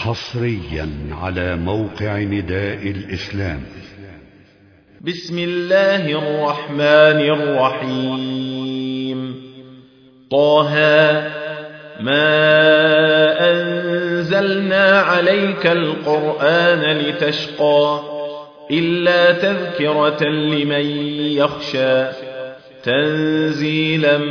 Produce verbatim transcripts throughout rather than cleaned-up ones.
حصريا على موقع نداء الإسلام. بسم الله الرحمن الرحيم. طه ما أنزلنا عليك القرآن لتشقى إلا تذكرة لمن يخشى تنزيلا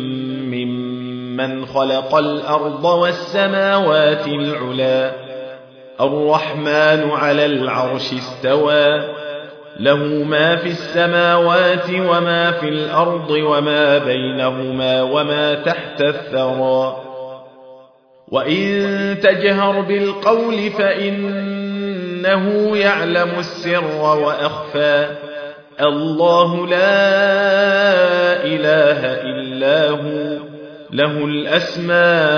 ممن خلق الأرض والسماوات العلا الرحمن على العرش استوى له ما في السماوات وما في الأرض وما بينهما وما تحت الثرى وإن تجهر بالقول فإنه يعلم السر وأخفى الله لا إله إلا هو له الأسماء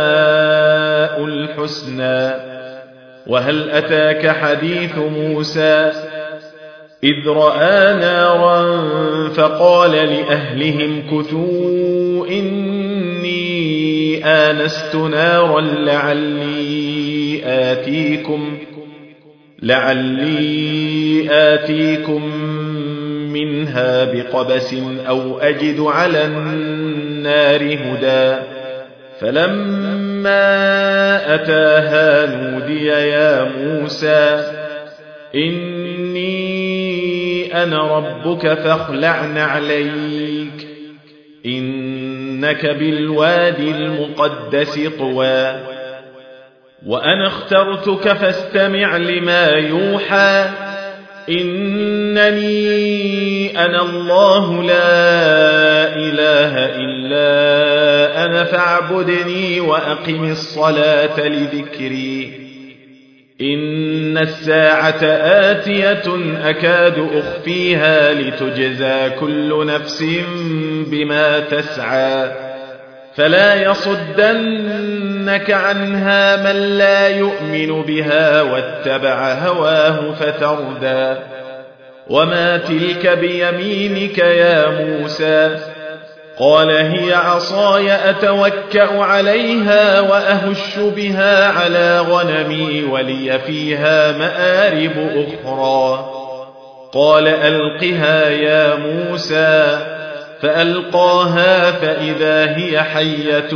الحسنى. وهل أتاك حديث موسى إذ رأى نارا فقال لأهلهم كثوا إني آنست نارا لعلي آتيكم لعلي آتيكم منها بقبس أو أجد على النار هدى فلما أتاها نودي يا موسى إني أنا ربك فاخلع نعليك إنك بالوادي المقدس طوى وأنا اخترتك فاستمع لما يوحى إنني أنا الله لا إله إلا أنا فاعبدني وأقم الصلاة لذكري إن الساعة آتية أكاد أخفيها لتجزى كل نفس بما تسعى فلا يصدنك عنها من لا يؤمن بها واتبع هواه فتردى وما تلك بيمينك يا موسى قال هي عصاي أتوكأ عليها وأهش بها على غنمي ولي فيها مآرب أخرى قال ألقها يا موسى فألقاها فإذا هي حية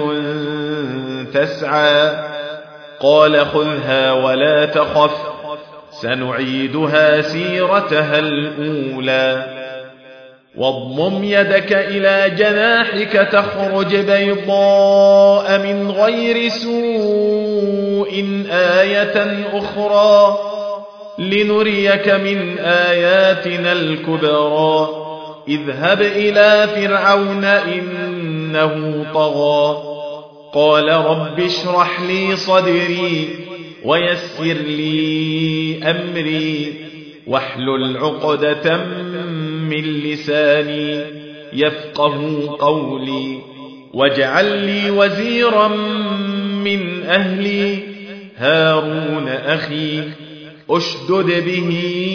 تسعى قال خذها ولا تخف سنعيدها سيرتها الأولى واضمم يدك إلى جناحك تخرج بيضاء من غير سوء آية أخرى لنريك من آياتنا الكبرى اذهب إلى فرعون إنه طغى قال رب اشرح لي صدري ويسر لي أمري واحلل عقدة من لساني يفقه قولي واجعل لي وزيرا من أهلي هارون أخي أشدد به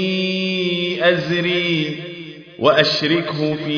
أزري وأشركه في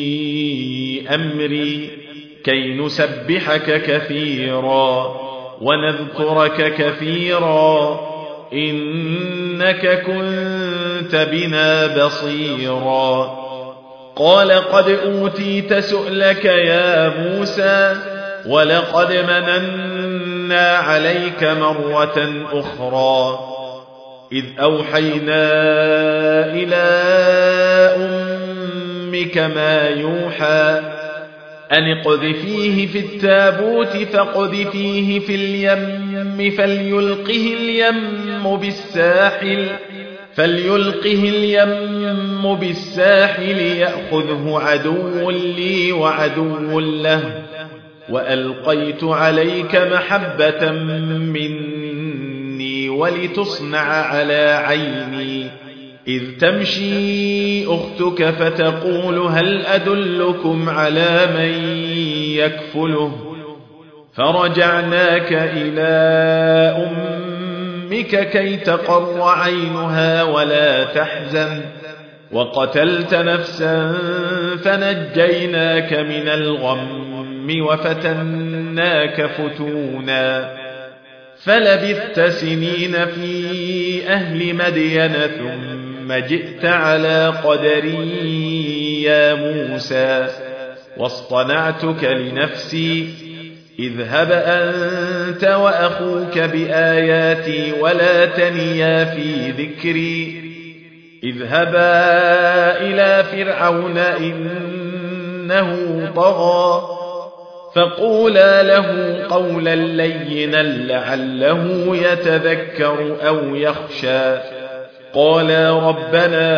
أمري كي نسبحك كثيرا ونذكرك كثيرا إنك كنت بنا بصيرا قال قد أوتيت سؤلك يا موسى ولقد مننا عليك مرة أخرى إذ أوحينا إلى أمك ما يوحى أن اقذفيه في التابوت فاقذفيه في اليم فليلقه اليم بالساحل فليلقه اليم بالساحل يأخذه عدو لي وعدو له وألقيت عليك محبة مني ولتصنع على عيني إذ تمشي أختك فتقول هل أدلكم على من يكفله فرجعناك إلى أمك كي تقر عينها ولا تحزن وقتلت نفسا فنجيناك من الغم وفتناك فتونا فلبثت سنين في أهل مدين ثم جئت على قدري يا موسى واصطنعتك لنفسي اذهب أنت وأخوك بآياتي ولا تنيا في ذكري اذهبا إلى فرعون إنه طغى فقولا له قولا لينا لعله يتذكر أو يخشى قالا ربنا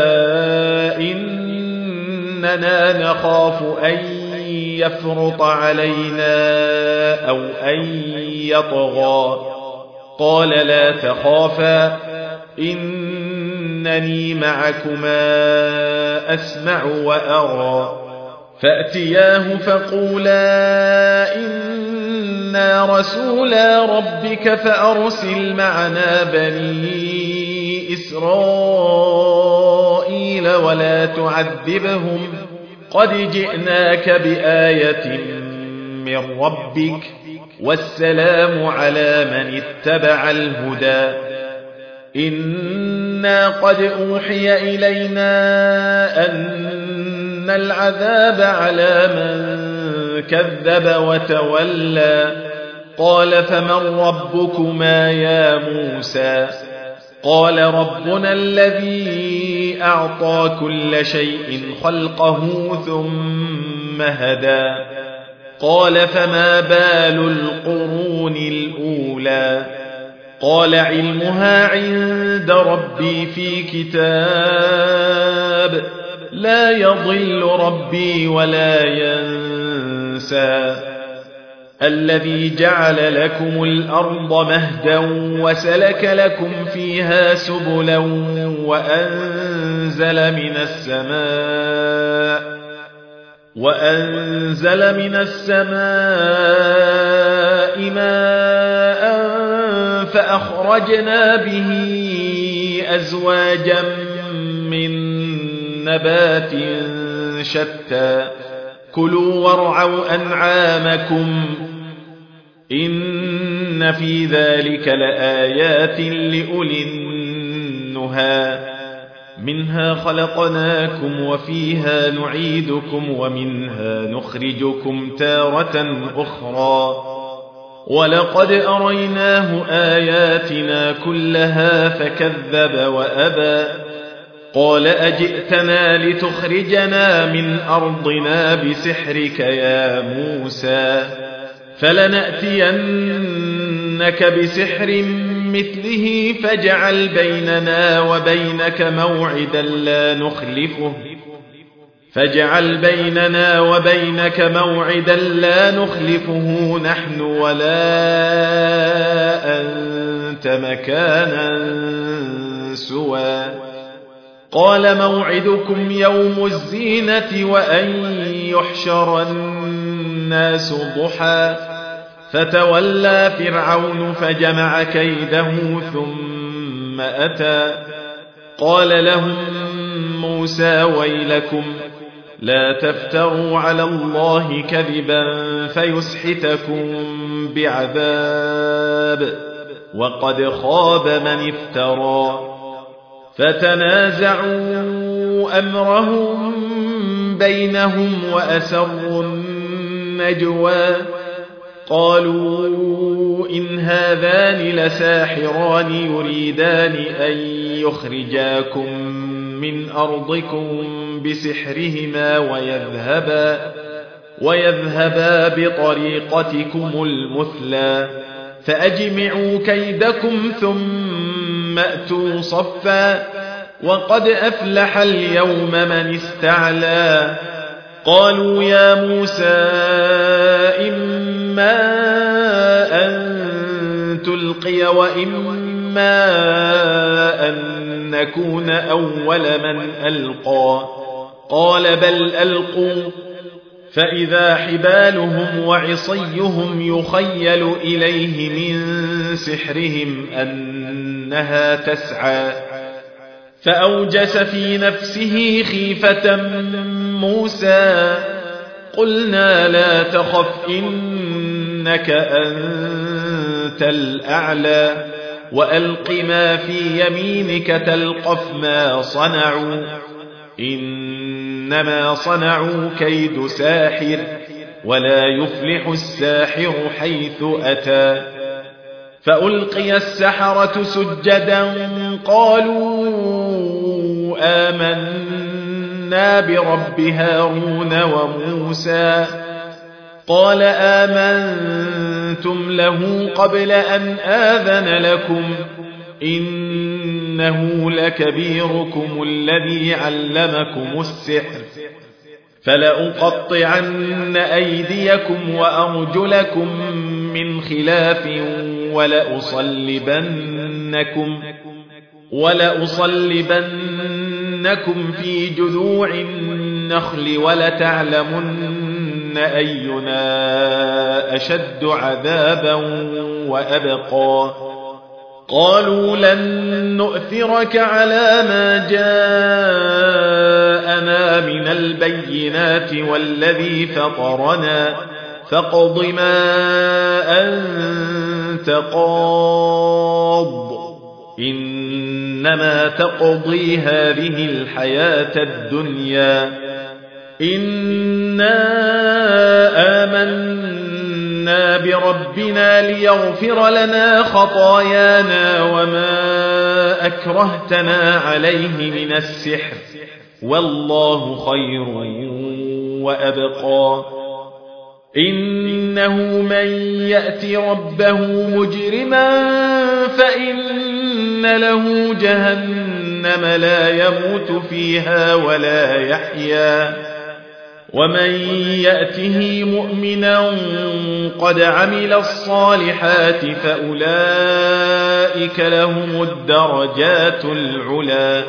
إننا نخاف أن يفرط علينا أو أن يطغى قال لا تخافا إنني معكما أسمع وأرى فأتياه فقولا إنا رسولا ربك فأرسل معنا بني إسرائيل ولا تعذبهم قد جئناك بآية من ربك والسلام على من اتبع الهدى إنا قد أوحي إلينا أن العذاب على من كذب وتولى قال فمن ربكما يا موسى قال ربنا الذي أعطى كل شيء خلقه ثم هدى قال فما بال القرون الأولى قال علمها عند ربي في كتاب لا يضل ربي ولا ينسى الذي جعل لكم الأرض مهدا وسلك لكم فيها سبلا وأنزل من السماء وأنزل من السماء ماء فأخرجنا به أزواجا من نبات شتى كلوا وارعوا أنعامكم إن في ذلك لآيات لأولي النهى منها خلقناكم وفيها نعيدكم ومنها نخرجكم تارة أخرى ولقد أريناه آياتنا كلها فكذب وأبى قال أجئتنا لتخرجنا من أرضنا بسحرك يا موسى فلنأتينك بسحر مثله فاجعل بيننا وبينك موعدا لا نخلفه فاجعل بيننا وبينك موعدا لا نخلفه نحن ولا أنت مكانا سوى قال موعدكم يوم الزينة وأن يحشر الناس ضحى فتولى فرعون فجمع كيده ثم أتى قال لهم موسى ويلكم لا تفتروا على الله كذبا فيسحتكم بعذاب وقد خاب من افترى فتنازعوا أمرهم بينهم وأسروا النجوى قالوا إن هذان لساحران يريدان أن يخرجاكم من أرضكم بسحرهما ويذهبا, ويذهبا بطريقتكم المثلى فأجمعوا كيدكم ثم أتوا صفا وقد أفلح اليوم من استعلى قالوا يا موسى إما أن تلقي وإما أن نكون أول من ألقى قال بل ألقوا فإذا حبالهم وعصيهم يخيل إليه من سحرهم أنها تسعى فأوجس في نفسه خيفة موسى قلنا لا تخف إنك أنت أنت الأعلى وألق ما في يمينك تلقف ما صنعوا إنما صنعوا كيد ساحر ولا يفلح الساحر حيث أتى فألقي السحرة سجدا قالوا آمنا برب هارون وموسى قال آمنتم له قبل أن آذن لكم إنه لكبيركم الذي علمكم السحر فلأقطعن أيديكم وأرجلكم من خلاف ولأصلبنكم ولأصلبنكم في جذوع النخل ولتعلمن أينا أشد عذابا وأبقى قالوا لن نؤثرك على ما جاءنا من البينات والذي فطرنا فاقض ما أنت قاض إنما تقضي هذه الحياة الدنيا إنا آمنا بربنا ليغفر لنا خطايانا وما أكرهتنا عليه من السحر والله خير وأبقى إنه من يأتي ربه مجرما فإن له جهنم لا يموت فيها ولا يحيا ومن يأته مؤمنا قد عمل الصالحات فأولئك لهم الدرجات العلا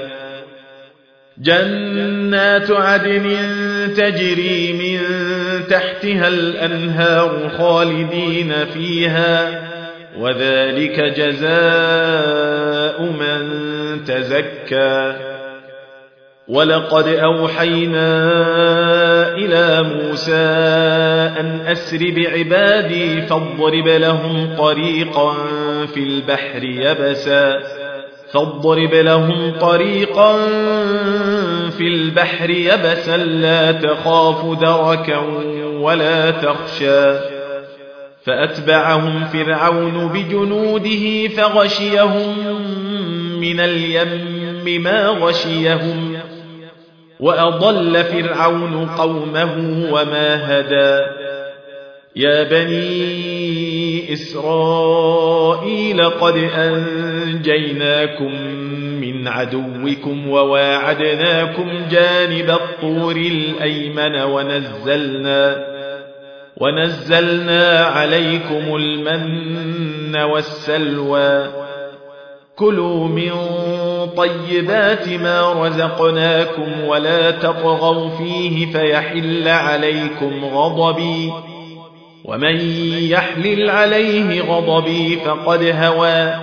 جنات عدن تجري من تحتها الأنهار خالدين فيها وذلك جزاء من تزكى ولقد أوحينا إلى موسى أن أسر بعبادي فاضرب لهم طريقا في البحر يبسا فاضرب لهم طريقا في البحر يبسا لا تخاف دركا ولا تخشى فأتبعهم فرعون بجنوده فغشيهم من اليم ما غشيهم وأضل فرعون قومه وما هدى يا بني إسرائيل قد أنجيناكم من عدوكم وواعدناكم جانب الطور الأيمن ونزلنا ونزلنا عليكم المن والسلوى كلوا من طيبات ما رزقناكم ولا تطغوا فيه فيحل عليكم غضبي ومن يحلل عليه غضبي فقد هوى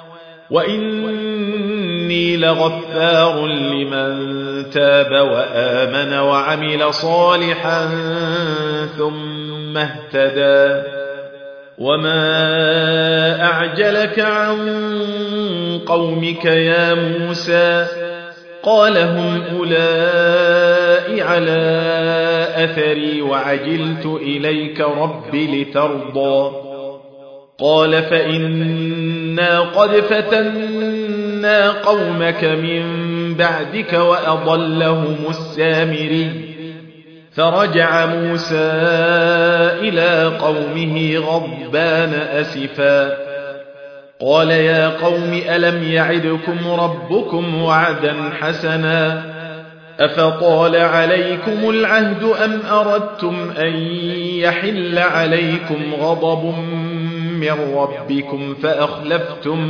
وإني لغفار لمن تاب وآمن وعمل صالحا ثم اهتدى وما أعجلك عن قومك يا موسى قال هم أولئك على أثري وعجلت إليك رب لترضى قال فإنا قد فتنا قومك من بعدك وأضلهم السامري فرجع موسى إلى قومه غضبان أسفا قال يا قوم ألم يعدكم ربكم وعدا حسنا أفطال عليكم العهد أم أردتم أن يحل عليكم غضب من ربكم فأخلفتم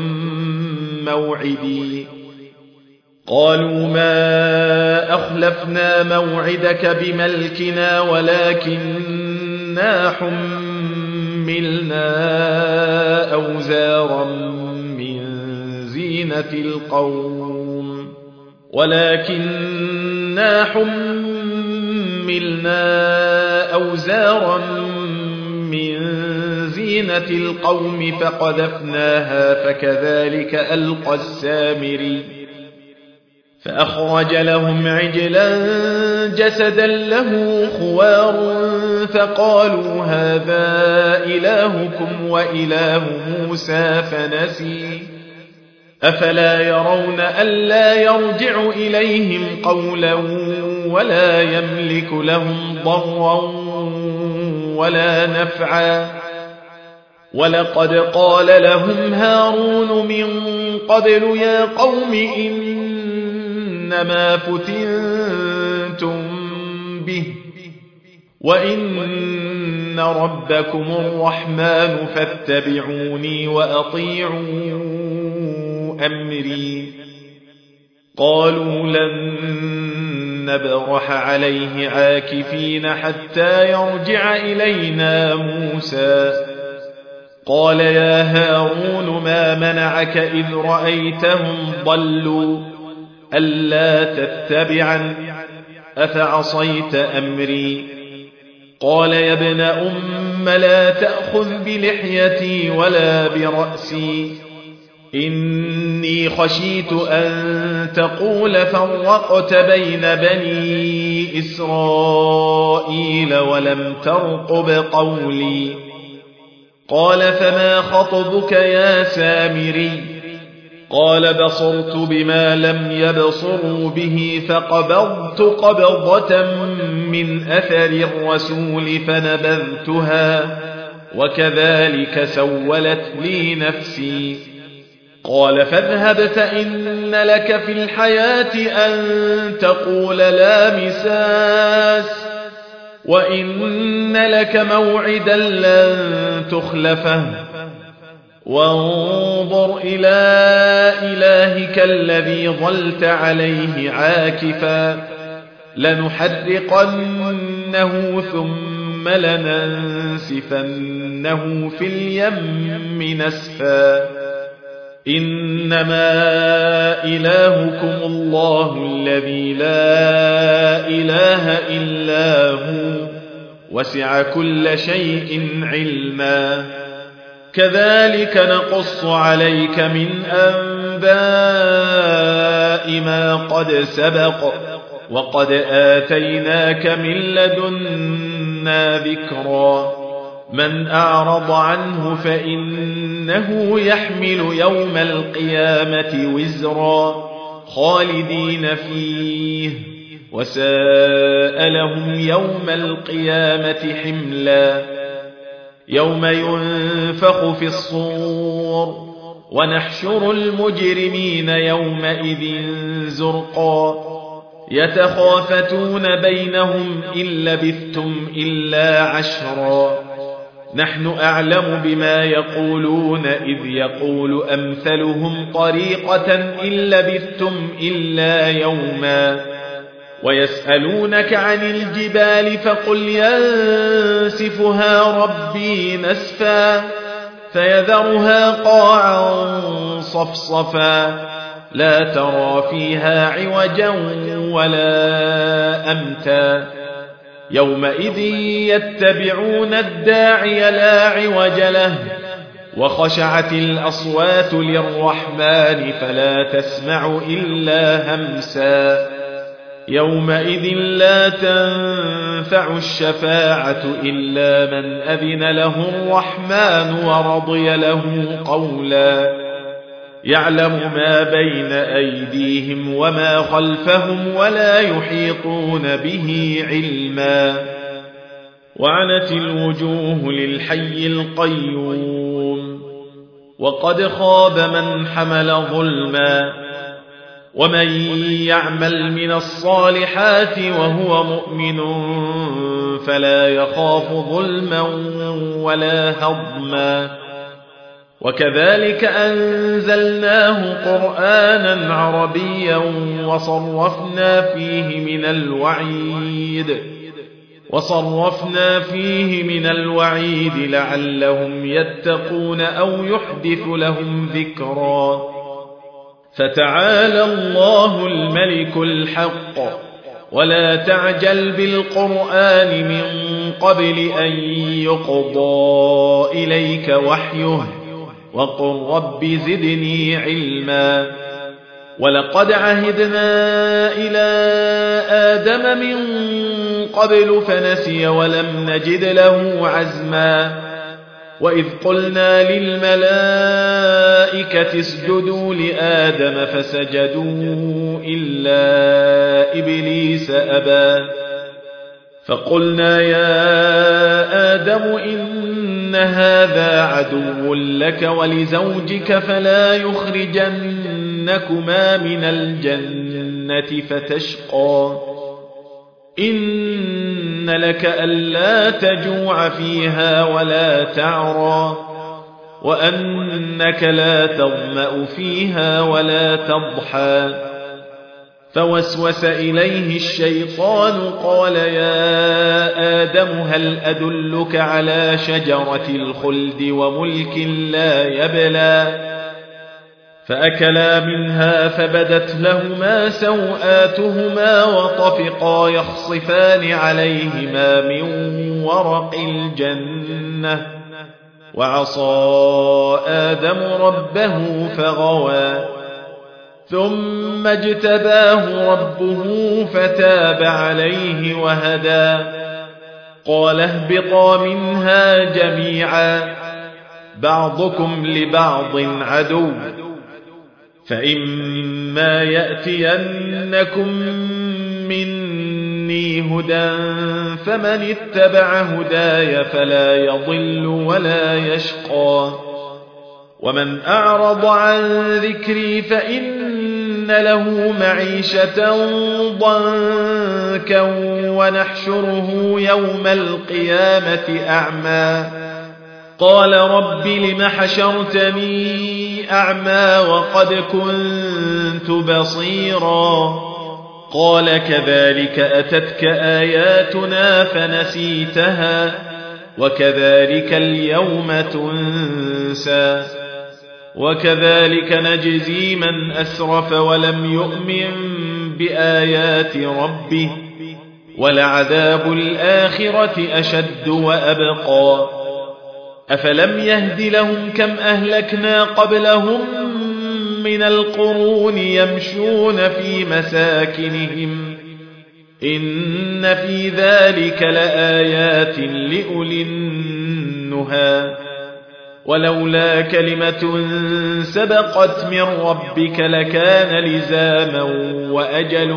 موعدي قالوا ما أخلفنا موعدك بملكنا ولكننا حملنا أوزارا من زينة القوم ولكننا حملنا أوزارا من زينة زينة القوم فقذفناها فكذلك ألقى السامري فأخرج لهم عجلا جسدا له خوار فقالوا هذا إلهكم وإله موسى فنسي أفلا يرون ألا يرجع إليهم قولا ولا يملك لهم ضرا ولا نفعا ولقد قال لهم هارون من قبل يا قوم إنما فتنتم به وإن ربكم الرحمن فاتبعوني وأطيعوا أمري قالوا لن نبرح عليه عاكفين حتى يرجع إلينا موسى قال يا هارون ما منعك إذ رأيتهم ضلوا ألا تتبعا أفعصيت أمري قال يا ابن أم لا تأخذ بلحيتي ولا برأسي إني خشيت أن تقول فرقت بين بني إسرائيل ولم ترقب قولي قال فما خطبك يا سامري قال بصرت بما لم يبصروا به فقبضت قبضة من أثر الرسول فنبذتها وكذلك سولت لي نفسي قال فاذهب فإن لك في الحياة أن تقول لا مساس وإن لك موعدا لن تخلفه وانظر إلى إلهك الذي ظلت عليه عاكفا لنحرقنه ثم لننسفنه في اليم نسفا إنما إلهكم الله الذي لا إله إلا هو وسع كل شيء علما كذلك نقص عليك من أنباء ما قد سبق وقد آتيناك من لدنا ذكرا من أعرض عنه فإنه يحمل يوم القيامة وزرا خالدين فيه وساء لهم يوم القيامة حملا يوم ينفخ في الصور ونحشر المجرمين يومئذ زرقا يتخافتون بينهم إن لبثتم إلا عشرا نحن أعلم بما يقولون إذ يقول أمثلهم طريقة إن لبثتم إلا يوما ويسألونك عن الجبال فقل ينسفها ربي نسفا فيذرها قاعا صفصفا لا ترى فيها عوجا ولا أمتا يومئذ يتبعون الداعي لا عوج له وخشعت الأصوات للرحمن فلا تسمع إلا همسا يومئذ لا تنفع الشفاعة إلا من أذن له الرحمن ورضي له قولا يعلم ما بين أيديهم وما خلفهم ولا يحيطون به علما وعنت الوجوه للحي القيوم وقد خاب من حمل ظلما ومن يعمل من الصالحات وهو مؤمن فلا يخاف ظلما ولا هضما وكذلك أنزلناه قرآنا عربيا وصرفنا فيه من الوعيد وصرفنا فيه من الوعيد لعلهم يتقون أو يحدث لهم ذكرا فتعالى الله الملك الحق ولا تعجل بالقرآن من قبل أن يقضى إليك وحيه وقل رب زدني علما ولقد عهدنا إلى آدم من قبل فنسي ولم نجد له عزما وإذ قلنا للملائكة اسجدوا لآدم فسجدوا إلا إبليس أبى فقلنا يا آدم إن هذا عدو لك ولزوجك فلا يخرجنكما من الجنة فتشقى إن لك ألا تجوع فيها ولا تعرى وأنك لا تظمأ فيها ولا تضحى فوسوس إليه الشيطان قال يا آدم هل أدلك على شجرة الخلد وملك لا يبلى فأكلا منها فبدت لهما سوآتهما وطفقا يخصفان عليهما من ورق الجنة وعصى آدم ربه فغوى ثم اجتباه ربه فتاب عليه وهدى قال اهبطا منها جميعا بعضكم لبعض عدو فإما يأتينكم مني هدى فمن اتبع هداي فلا يضل ولا يشقى ومن أعرض عن ذكري فإن له معيشة ضنكا ونحشره يوم القيامة أعمى قال رب لم حشرتني أعمى وقد كنت بصيرا قال كذلك أتتك آياتنا فنسيتها وكذلك اليوم تنسى وكذلك نجزي من أسرف ولم يؤمن بآيات ربه ولعذاب الآخرة أشد وأبقى أفلم يهد لهم كم أهلكنا قبلهم من القرون يمشون في مساكنهم إن في ذلك لآيات لأولي النهى ولولا كلمة سبقت من ربك لكان لزاما وأجل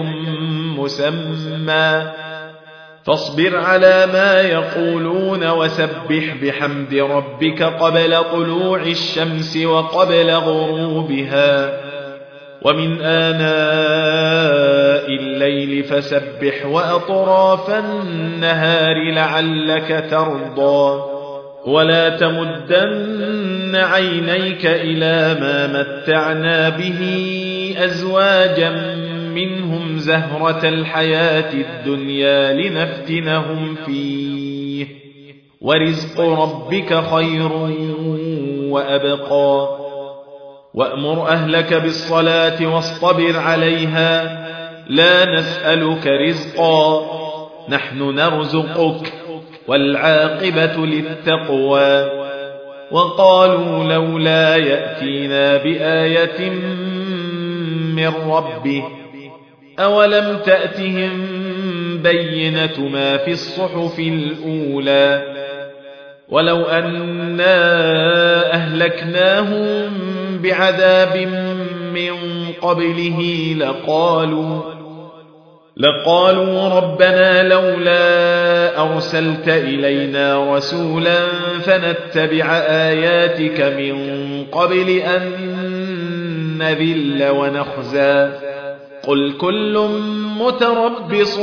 مسمى فاصبر على ما يقولون وسبح بحمد ربك قبل طلوع الشمس وقبل غروبها ومن آناء الليل فسبح وأطراف النهار لعلك ترضى ولا تمدن عينيك إلى ما متعنا به أزواجا منهم زهرة الحياة الدنيا لنفتنهم فيه ورزق ربك خير وأبقى وأمر أهلك بالصلاة واصطبر عليها لا نسألك رزقا نحن نرزقك والعاقبة للتقوى وقالوا لولا يأتينا بآية من ربه أولم تأتهم بينة ما في الصحف الأولى ولو أنا أهلكناهم بعذاب من قبله لقالوا لقالوا ربنا لولا أرسلت إلينا رسولا فنتبع آياتك من قبل أن نذل ونخزى قل كل متربص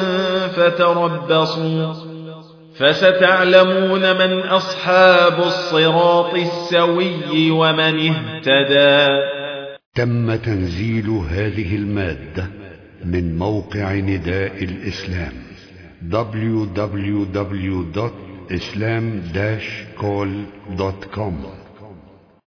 فتربصوا فستعلمون من أصحاب الصراط السوي ومن اهتدى. تم تنزيل هذه المادة من موقع نداء الإسلام دبليو دبليو دبليو دوت إسلام داش كول دوت كوم.